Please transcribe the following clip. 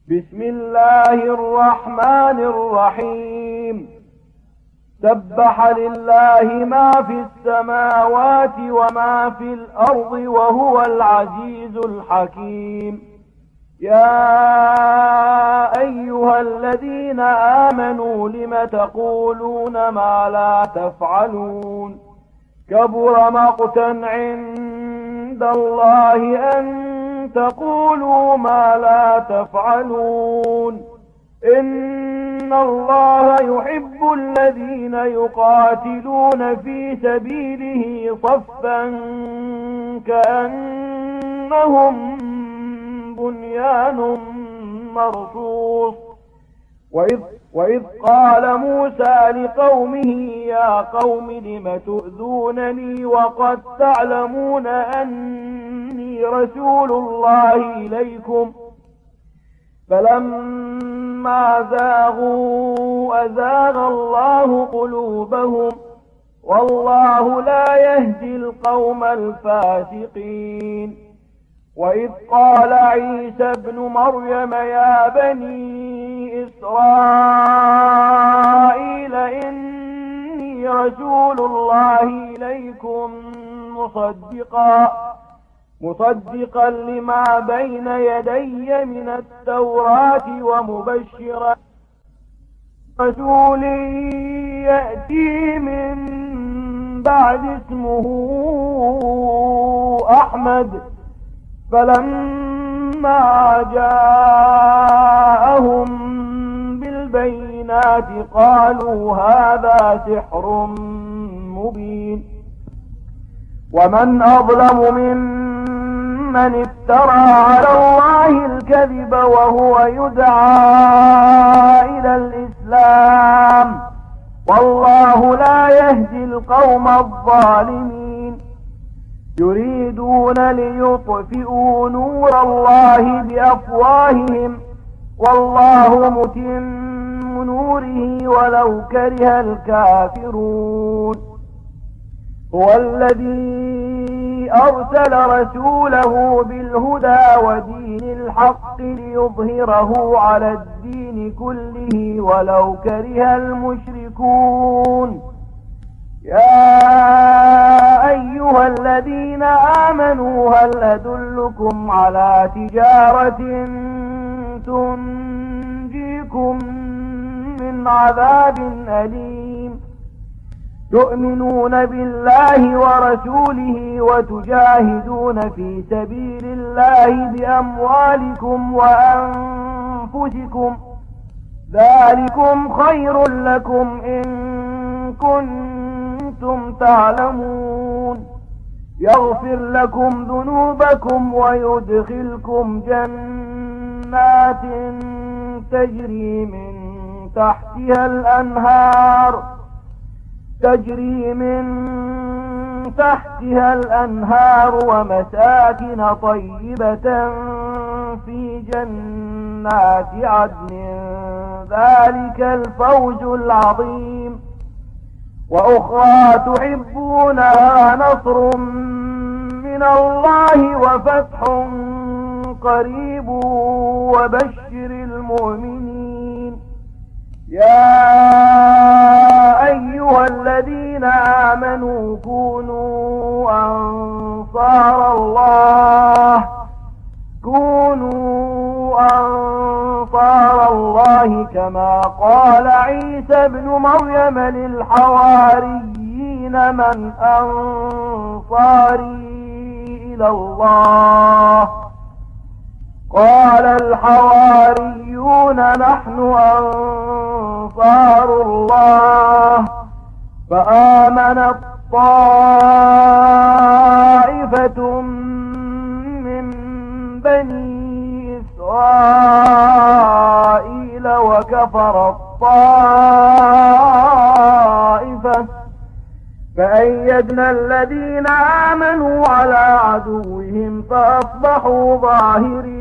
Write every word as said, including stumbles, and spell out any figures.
بسم الله الرحمن الرحيم سبح لله ما في السماوات وما في الأرض وهو العزيز الحكيم. يا أيها الذين آمنوا لم تقولون ما لا تفعلون كبر مقتا عند الله أن تقولوا ما لا تفعلون. إن الله يحب الذين يقاتلون في سبيله صفا كأنهم بنيان مرصوص. وإذ, وإذ قال موسى لقومه يا قوم لم تؤذونني وقد تعلمون أني رسول الله إليكم فلما زاغوا أزاغ الله قلوبهم والله لا يهدي القوم الفاسقين. وإذ قال عيسى ابن مريم يا بني إسرائيل إني رسول الله إليكم مصدقا مصدقا لما بين يدي من التوراة ومبشرا رسول يأتي من بعد اسمه أحمد. فلما جاءهم بالبينات قالوا هذا سحر مبين. ومن أظلم ممن افترى على الله الكذب وهو يدعى إلى الإسلام والله لا يهدي القوم الظالمين. يريدون ليطفئوا نور الله بأفواههم والله متم نوره ولو كره الكافرون. هو الذي أرسل رسوله بالهدى ودين الحق ليظهره على الدين كله ولو كره المشركون. يا أيها الذين آمنوا هل أدلكم على تجارة تنجيكم من عذاب أليم تؤمنون بالله ورسوله وتجاهدون في سبيل الله بأموالكم وأنفسكم ذلكم خير لكم إن كنتم تعلمون. يغفر لكم ذنوبكم ويدخلكم جنات تجري من تحتها الأنهار تجري من تحتها الأنهار ومساكن طيبة في جنات عدن ذلك الفوز العظيم. وأخرى تحبونها نصر من الله وفتح قريب وبشر المؤمنين. يا أيها الذين آمنوا كونوا أنصار الله كونوا أنصار الله كما قال عيسى ابن مريم للحواريين من أنصاري إلى الله قال الحواريون نحن أنصار الله. فآمنت طائفة من بني إسرائيل وكفرت طائفة فأيدنا الذين آمنوا على عدوهم فأصبحوا ظاهرين.